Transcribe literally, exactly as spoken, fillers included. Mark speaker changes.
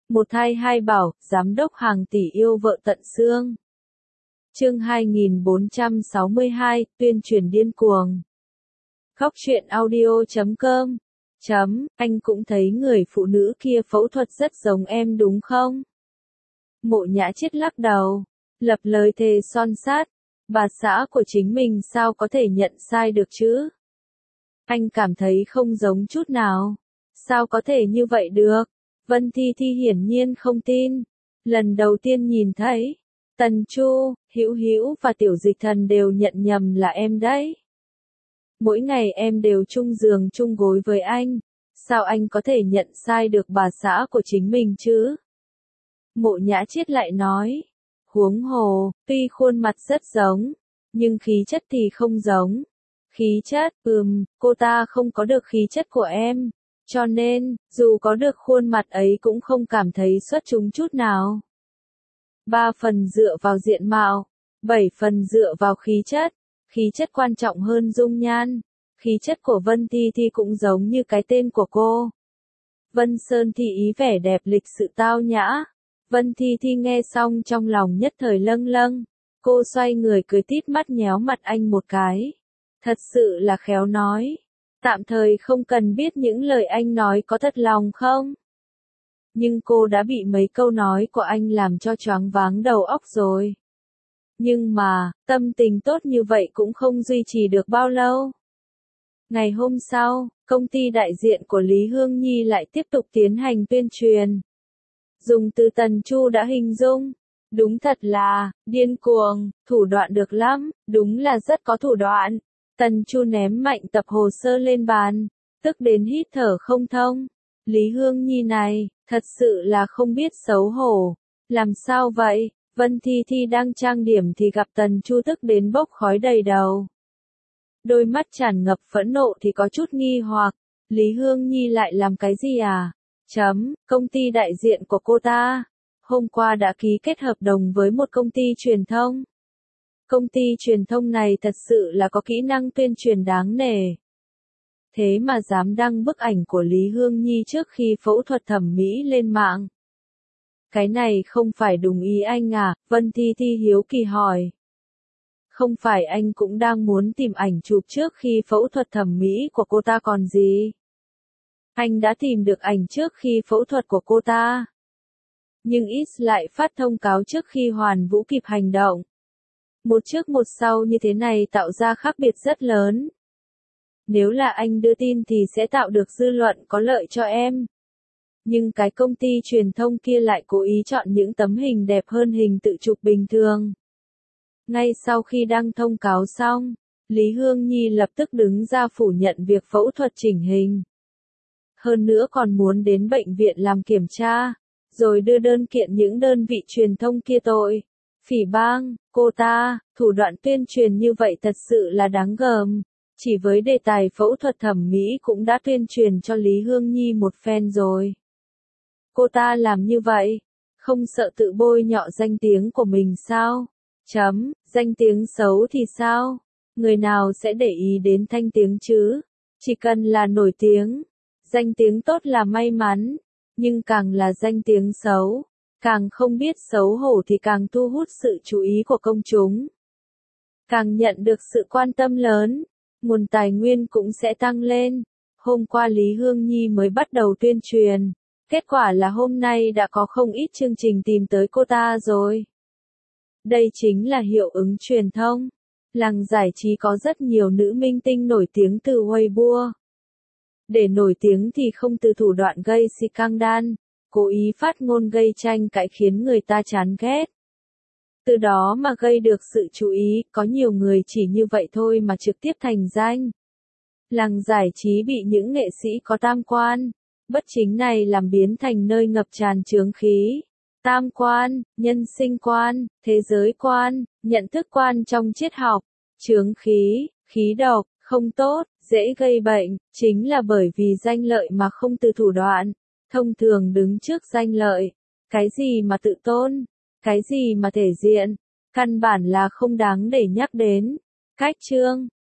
Speaker 1: Một thai hai bảo, giám đốc hàng tỷ yêu vợ tận xương. Chương hai nghìn bốn trăm sáu mươi hai, tuyên truyền điên cuồng. Góc truyện audio chấm com. Chấm, anh cũng thấy người phụ nữ kia phẫu thuật rất giống em đúng không? Mộ Nhã Chiết lắc đầu, lập lời thề son sát, bà xã của chính mình sao có thể nhận sai được chứ? Anh cảm thấy không giống chút nào. Sao có thể như vậy được? Vân Thi Thi hiển nhiên không tin. Lần đầu tiên nhìn thấy, Tần Chu, Hữu Hữu và Tiểu Dịch Thần đều nhận nhầm là em đấy. Mỗi ngày em đều chung giường chung gối với anh, sao anh có thể nhận sai được bà xã của chính mình chứ? Mộ Nhã Chiết lại nói, huống hồ, tuy khuôn mặt rất giống, nhưng khí chất thì không giống. Khí chất, ừm, cô ta không có được khí chất của em, cho nên, dù có được khuôn mặt ấy cũng không cảm thấy xuất chúng chút nào. Ba phần dựa vào diện mạo, bảy phần dựa vào khí chất, khí chất quan trọng hơn dung nhan. Khí chất của Vân Thi Thi cũng giống như cái tên của cô. Vân Sơn Thi ý vẻ đẹp lịch sự tao nhã. Vân Thi Thi nghe xong trong lòng nhất thời lâng lâng. Cô xoay người cười tít mắt nhéo mặt anh một cái. Thật sự là khéo nói. Tạm thời không cần biết những lời anh nói có thật lòng không. Nhưng cô đã bị mấy câu nói của anh làm cho choáng váng đầu óc rồi. Nhưng mà, tâm tình tốt như vậy cũng không duy trì được bao lâu. Ngày hôm sau, công ty đại diện của Lý Hương Nhi lại tiếp tục tiến hành tuyên truyền. Dùng từ Tần Chu đã hình dung. Đúng thật là, điên cuồng, thủ đoạn được lắm, đúng là rất có thủ đoạn. Tần Chu ném mạnh tập hồ sơ lên bàn, tức đến hít thở không thông. Lý Hương Nhi này, thật sự là không biết xấu hổ. Làm sao vậy? Vân Thi Thi đang trang điểm thì gặp Tần Chu tức đến bốc khói đầy đầu. Đôi mắt tràn ngập phẫn nộ thì có chút nghi hoặc, Lý Hương Nhi lại làm cái gì à? Chấm, công ty đại diện của cô ta, hôm qua đã ký kết hợp đồng với một công ty truyền thông. Công ty truyền thông này thật sự là có kỹ năng tuyên truyền đáng nể. Thế mà dám đăng bức ảnh của Lý Hương Nhi trước khi phẫu thuật thẩm mỹ lên mạng. Cái này không phải đúng ý anh à? Vân Thi Thi hiếu kỳ hỏi. Không phải anh cũng đang muốn tìm ảnh chụp trước khi phẫu thuật thẩm mỹ của cô ta còn gì? Anh đã tìm được ảnh trước khi phẫu thuật của cô ta. Nhưng ít lại phát thông cáo trước khi Hoàn Vũ kịp hành động. Một trước một sau như thế này tạo ra khác biệt rất lớn. Nếu là anh đưa tin thì sẽ tạo được dư luận có lợi cho em. Nhưng cái công ty truyền thông kia lại cố ý chọn những tấm hình đẹp hơn hình tự chụp bình thường. Ngay sau khi đăng thông cáo xong, Lý Hương Nhi lập tức đứng ra phủ nhận việc phẫu thuật chỉnh hình. Hơn nữa còn muốn đến bệnh viện làm kiểm tra, rồi đưa đơn kiện những đơn vị truyền thông kia tội. Phỉ báng, cô ta, thủ đoạn tuyên truyền như vậy thật sự là đáng gờm. Chỉ với đề tài phẫu thuật thẩm mỹ cũng đã tuyên truyền cho Lý Hương Nhi một phen rồi. Cô ta làm như vậy, không sợ tự bôi nhọ danh tiếng của mình sao? Chấm, danh tiếng xấu thì sao? Người nào sẽ để ý đến thanh tiếng chứ? Chỉ cần là nổi tiếng, danh tiếng tốt là may mắn, nhưng càng là danh tiếng xấu, càng không biết xấu hổ thì càng thu hút sự chú ý của công chúng. Càng nhận được sự quan tâm lớn, nguồn tài nguyên cũng sẽ tăng lên. Hôm qua Lý Hương Nhi mới bắt đầu tuyên truyền, kết quả là hôm nay đã có không ít chương trình tìm tới cô ta rồi. Đây chính là hiệu ứng truyền thông. Làng giải trí có rất nhiều nữ minh tinh nổi tiếng từ Weibo. Để nổi tiếng thì không từ thủ đoạn gây scandal, cố ý phát ngôn gây tranh cãi khiến người ta chán ghét. Từ đó mà gây được sự chú ý, có nhiều người chỉ như vậy thôi mà trực tiếp thành danh. Làng giải trí bị những nghệ sĩ có tam quan, bất chính này làm biến thành nơi ngập tràn chướng khí. Tam quan, nhân sinh quan, thế giới quan, nhận thức quan trong triết học, chướng khí, khí độc, không tốt, dễ gây bệnh, chính là bởi vì danh lợi mà không từ thủ đoạn. Thông thường đứng trước danh lợi, cái gì mà tự tôn, cái gì mà thể diện, căn bản là không đáng để nhắc đến. Cách chương,